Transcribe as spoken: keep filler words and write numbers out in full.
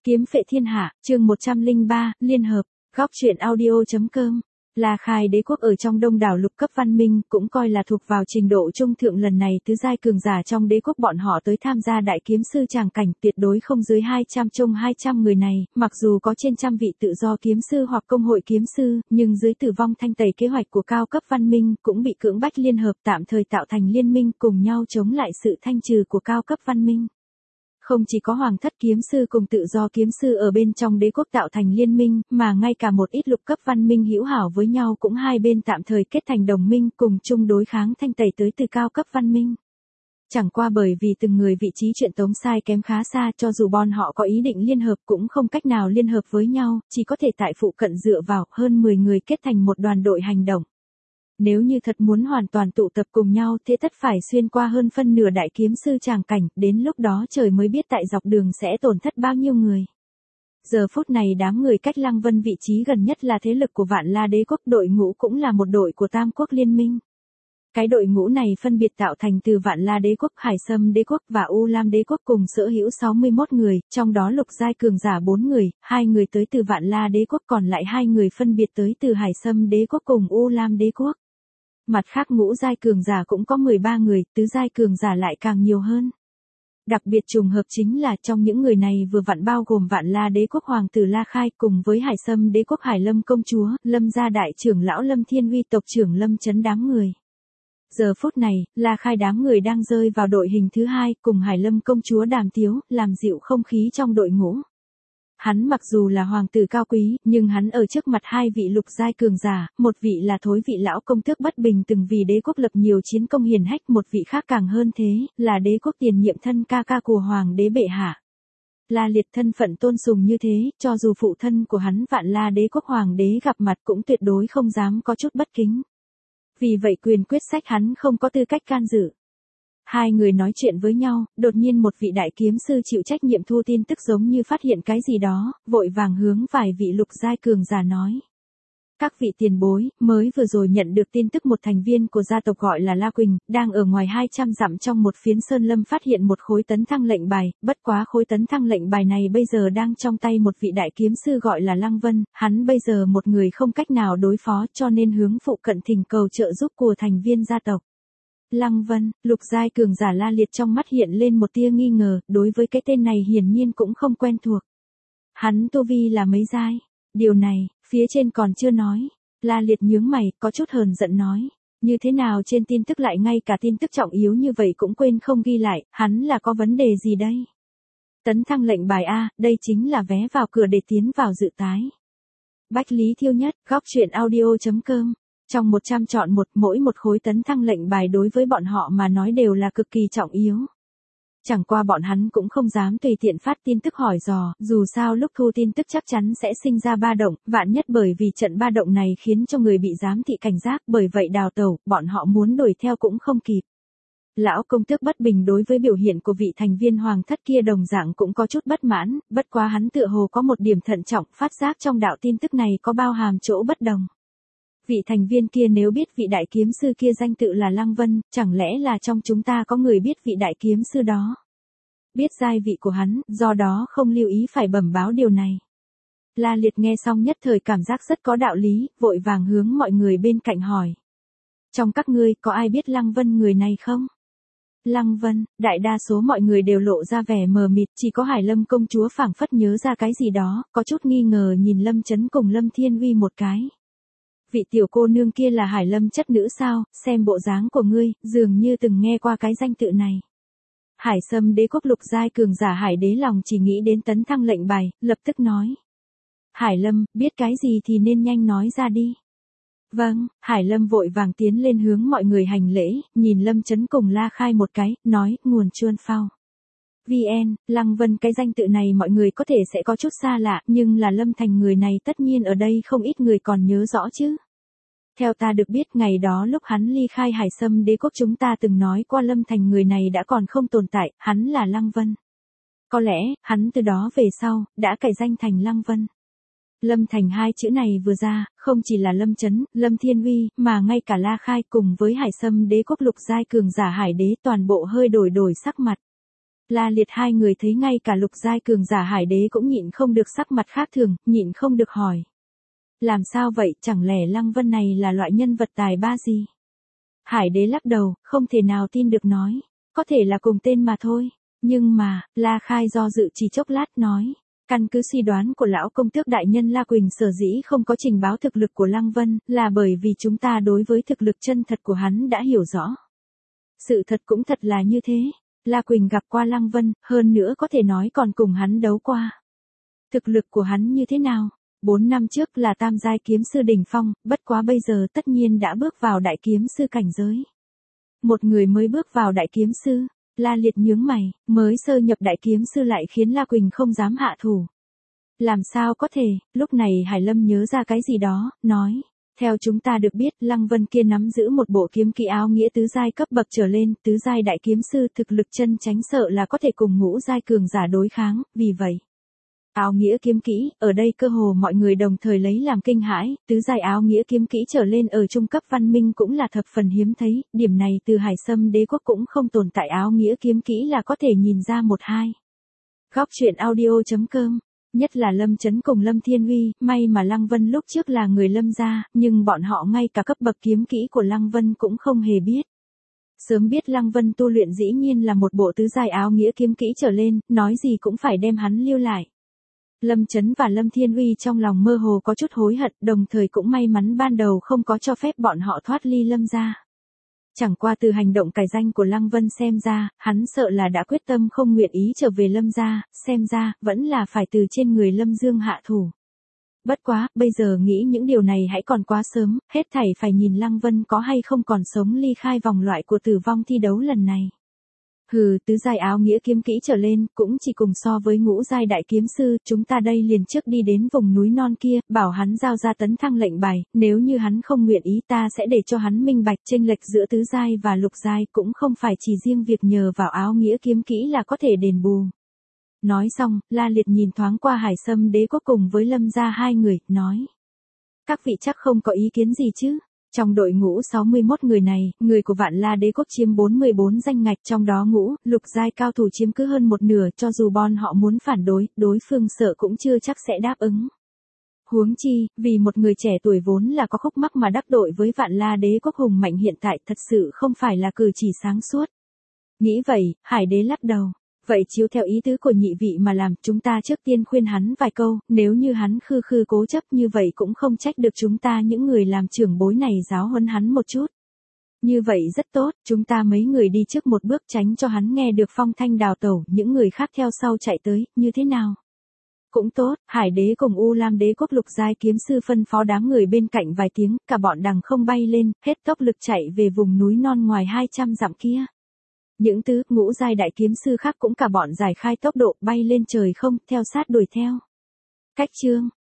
Kiếm phệ thiên hạ, chương một trăm lẻ ba, liên hợp, góc truyện audio.com. La Khai đế quốc ở trong đông đảo lục cấp văn minh, cũng coi là thuộc vào trình độ trung thượng. Lần này tứ giai cường giả trong đế quốc bọn họ tới tham gia đại kiếm sư tràng cảnh, tuyệt đối không dưới hai trăm. Trong hai trăm người này, mặc dù có trên trăm vị tự do kiếm sư hoặc công hội kiếm sư, nhưng dưới tử vong thanh tẩy kế hoạch của cao cấp văn minh, cũng bị cưỡng bách liên hợp tạm thời tạo thành liên minh, cùng nhau chống lại sự thanh trừ của cao cấp văn minh. Không chỉ có hoàng thất kiếm sư cùng tự do kiếm sư ở bên trong đế quốc tạo thành liên minh, mà ngay cả một ít lục cấp văn minh hữu hảo với nhau cũng hai bên tạm thời kết thành đồng minh, cùng chung đối kháng thanh tẩy tới từ cao cấp văn minh. Chẳng qua bởi vì từng người vị trí chuyện tống sai kém khá xa, cho dù bọn họ có ý định liên hợp cũng không cách nào liên hợp với nhau, chỉ có thể tại phụ cận dựa vào hơn mười người kết thành một đoàn đội hành động. Nếu như thật muốn hoàn toàn tụ tập cùng nhau, thế tất phải xuyên qua hơn phân nửa đại kiếm sư tràng cảnh, đến lúc đó trời mới biết tại dọc đường sẽ tổn thất bao nhiêu người. Giờ phút này đám người cách Lăng Vân vị trí gần nhất là thế lực của Vạn La đế quốc, đội ngũ cũng là một đội của Tam quốc liên minh. Cái đội ngũ này phân biệt tạo thành từ Vạn La đế quốc, Hải Sâm đế quốc và U Lam đế quốc cùng sở hữu sáu mươi mốt người, trong đó lục giai cường giả bốn người, hai người tới từ Vạn La đế quốc, còn lại hai người phân biệt tới từ Hải Sâm đế quốc cùng U Lam đế quốc. Mặt khác ngũ giai cường giả cũng có mười ba người, tứ giai cường giả lại càng nhiều hơn. Đặc biệt trùng hợp chính là trong những người này vừa vặn bao gồm Vạn La đế quốc hoàng tử La Khai cùng với Hải Sâm đế quốc Hải Lâm công chúa, Lâm gia đại trưởng lão Lâm Thiên Uy tộc trưởng Lâm Chấn đám người. Giờ phút này, La Khai đám người đang rơi vào đội hình thứ hai, cùng Hải Lâm công chúa đàm tiếu, làm dịu không khí trong đội ngũ. Hắn mặc dù là hoàng tử cao quý, nhưng hắn ở trước mặt hai vị lục giai cường giả, một vị là thối vị lão công tước bất bình từng vì đế quốc lập nhiều chiến công hiển hách, một vị khác càng hơn thế, là đế quốc tiền nhiệm thân ca ca của hoàng đế bệ hạ. La Liệt thân phận tôn sùng như thế, cho dù phụ thân của hắn Vạn La đế quốc hoàng đế gặp mặt cũng tuyệt đối không dám có chút bất kính. Vì vậy quyền quyết sách hắn không có tư cách can dự. Hai người nói chuyện với nhau, đột nhiên một vị đại kiếm sư chịu trách nhiệm thu tin tức giống như phát hiện cái gì đó, vội vàng hướng vài vị lục giai cường giả nói. Các vị tiền bối, mới vừa rồi nhận được tin tức một thành viên của gia tộc gọi là La Quỳnh, đang ở ngoài hai trăm dặm trong một phiến sơn lâm phát hiện một khối tấn thăng lệnh bài, bất quá khối tấn thăng lệnh bài này bây giờ đang trong tay một vị đại kiếm sư gọi là Lăng Vân, hắn bây giờ một người không cách nào đối phó cho nên hướng phụ cận thỉnh cầu trợ giúp của thành viên gia tộc. Lăng Vân, lục giai cường giả La Liệt trong mắt hiện lên một tia nghi ngờ, đối với cái tên này hiển nhiên cũng không quen thuộc. Hắn tu vi là mấy giai? Điều này, phía trên còn chưa nói. La Liệt nhướng mày, có chút hờn giận nói. Như thế nào trên tin tức lại ngay cả tin tức trọng yếu như vậy cũng quên không ghi lại, hắn là có vấn đề gì đây? Tấn thăng lệnh bài A, đây chính là vé vào cửa để tiến vào dự tái. Bách Lý Thiêu Nhất, góc truyện audio.com. Trong một trăm chọn một, mỗi một khối tấn thăng lệnh bài đối với bọn họ mà nói đều là cực kỳ trọng yếu. Chẳng qua bọn hắn cũng không dám tùy tiện phát tin tức hỏi dò, dù sao lúc thu tin tức chắc chắn sẽ sinh ra ba động, vạn nhất bởi vì trận ba động này khiến cho người bị giám thị cảnh giác, bởi vậy đào tẩu, bọn họ muốn đuổi theo cũng không kịp. Lão công tước bất bình đối với biểu hiện của vị thành viên hoàng thất kia đồng dạng cũng có chút bất mãn, bất quá hắn tựa hồ có một điểm thận trọng, phát giác trong đạo tin tức này có bao hàm chỗ bất đồng. Vị thành viên kia nếu biết vị đại kiếm sư kia danh tự là Lăng Vân, chẳng lẽ là trong chúng ta có người biết vị đại kiếm sư đó? Biết giai vị của hắn, do đó không lưu ý phải bẩm báo điều này. La Liệt nghe xong nhất thời cảm giác rất có đạo lý, vội vàng hướng mọi người bên cạnh hỏi. Trong các ngươi có ai biết Lăng Vân người này không? Lăng Vân, đại đa số mọi người đều lộ ra vẻ mờ mịt, chỉ có Hải Lâm công chúa phảng phất nhớ ra cái gì đó, có chút nghi ngờ nhìn Lâm Chấn cùng Lâm Thiên Uy một cái. Vị tiểu cô nương kia là Hải Lâm chất nữ sao, xem bộ dáng của ngươi, dường như từng nghe qua cái danh tự này. Hải Sâm đế quốc lục giai cường giả Hải đế lòng chỉ nghĩ đến tấn thăng lệnh bài, lập tức nói. Hải Lâm, biết cái gì thì nên nhanh nói ra đi. Vâng, Hải Lâm vội vàng tiến lên hướng mọi người hành lễ, nhìn Lâm Chấn cùng La Khai một cái, nói, nguồn chuôn phao. vê en, Lăng Vân cái danh tự này mọi người có thể sẽ có chút xa lạ, nhưng là Lâm Thành người này tất nhiên ở đây không ít người còn nhớ rõ chứ. Theo ta được biết ngày đó lúc hắn ly khai Hải Sâm đế quốc chúng ta từng nói qua Lâm Thành người này đã còn không tồn tại, hắn là Lăng Vân. Có lẽ, hắn từ đó về sau, đã cải danh thành Lăng Vân. Lâm Thành hai chữ này vừa ra, không chỉ là Lâm Chấn, Lâm Thiên Uy, mà ngay cả La Khai cùng với Hải Sâm đế quốc lục giai cường giả Hải đế toàn bộ hơi đổi đổi sắc mặt. La Liệt hai người thấy ngay cả lục giai cường giả hải đế cũng nhịn không được sắc mặt khác thường, nhịn không được hỏi. Làm sao vậy, chẳng lẽ Lăng Vân này là loại nhân vật tài ba gì? Hải đế lắc đầu, không thể nào tin được nói. Có thể là cùng tên mà thôi. Nhưng mà, La Khai do dự chỉ chốc lát nói. Căn cứ suy đoán của lão công tước đại nhân La Quỳnh sở dĩ không có trình báo thực lực của Lăng Vân, là bởi vì chúng ta đối với thực lực chân thật của hắn đã hiểu rõ. Sự thật cũng thật là như thế. La Quỳnh gặp qua Lăng Vân, hơn nữa có thể nói còn cùng hắn đấu qua. Thực lực của hắn như thế nào? Bốn năm trước là tam giai kiếm sư đỉnh phong, bất quá bây giờ tất nhiên đã bước vào đại kiếm sư cảnh giới. Một người mới bước vào đại kiếm sư, La Liệt nhướng mày, mới sơ nhập đại kiếm sư lại khiến La Quỳnh không dám hạ thủ. Làm sao có thể, lúc này Hải Lâm nhớ ra cái gì đó, nói. Theo chúng ta được biết, Lăng Vân kia nắm giữ một bộ kiếm kỹ áo nghĩa tứ giai cấp bậc trở lên, tứ giai đại kiếm sư thực lực chân tránh sợ là có thể cùng ngũ giai cường giả đối kháng, vì vậy. Áo nghĩa kiếm kỹ, ở đây cơ hồ mọi người đồng thời lấy làm kinh hãi, tứ giai áo nghĩa kiếm kỹ trở lên ở trung cấp văn minh cũng là thập phần hiếm thấy, điểm này từ Hải Sâm đế quốc cũng không tồn tại áo nghĩa kiếm kỹ là có thể nhìn ra một hai. Góc truyện audio chấm com. Nhất là Lâm Chấn cùng Lâm Thiên Uy, may mà Lăng Vân lúc trước là người Lâm gia, nhưng bọn họ ngay cả cấp bậc kiếm kỹ của Lăng Vân cũng không hề biết. Sớm biết Lăng Vân tu luyện dĩ nhiên là một bộ tứ giai áo nghĩa kiếm kỹ trở lên, nói gì cũng phải đem hắn lưu lại. Lâm Chấn và Lâm Thiên Uy trong lòng mơ hồ có chút hối hận, đồng thời cũng may mắn ban đầu không có cho phép bọn họ thoát ly Lâm gia. Chẳng qua từ hành động cải danh của Lăng Vân xem ra, hắn sợ là đã quyết tâm không nguyện ý trở về Lâm gia, xem ra, vẫn là phải từ trên người Lâm Dương hạ thủ. Bất quá, bây giờ nghĩ những điều này hãy còn quá sớm, hết thảy phải nhìn Lăng Vân có hay không còn sống ly khai vòng loại của tử vong thi đấu lần này. Hừ, tứ giai áo nghĩa kiếm kỹ trở lên, cũng chỉ cùng so với ngũ giai đại kiếm sư, chúng ta đây liền trước đi đến vùng núi non kia, bảo hắn giao ra tấn thăng lệnh bài, nếu như hắn không nguyện ý ta sẽ để cho hắn minh bạch chênh lệch giữa tứ giai và lục giai, cũng không phải chỉ riêng việc nhờ vào áo nghĩa kiếm kỹ là có thể đền bù. Nói xong, La Liệt nhìn thoáng qua Hải Sâm đế quốc cùng với Lâm gia hai người, nói. Các vị chắc không có ý kiến gì chứ? Trong đội ngũ sáu mươi mốt người này, người của Vạn La đế quốc chiếm bốn mươi bốn danh ngạch, trong đó ngũ, lục giai cao thủ chiếm cứ hơn một nửa, cho dù bọn họ muốn phản đối, đối phương sợ cũng chưa chắc sẽ đáp ứng. Huống chi, vì một người trẻ tuổi vốn là có khúc mắc mà đắc tội với Vạn La đế quốc hùng mạnh hiện tại thật sự không phải là cử chỉ sáng suốt. Nghĩ vậy, Hải đế lắc đầu. Vậy chiếu theo ý tứ của nhị vị mà làm, chúng ta trước tiên khuyên hắn vài câu, nếu như hắn khư khư cố chấp như vậy cũng không trách được chúng ta những người làm trưởng bối này giáo huấn hắn một chút. Như vậy rất tốt, chúng ta mấy người đi trước một bước tránh cho hắn nghe được phong thanh đào tẩu, những người khác theo sau chạy tới, như thế nào? Cũng tốt, Hải đế cùng U Lam đế quốc lục giai kiếm sư phân phó đám người bên cạnh vài tiếng, cả bọn đằng không bay lên, hết tốc lực chạy về vùng núi non ngoài hai trăm dặm kia. Những tứ, ngũ giai đại kiếm sư khác cũng cả bọn giải khai tốc độ bay lên trời không, theo sát đuổi theo. Cách chương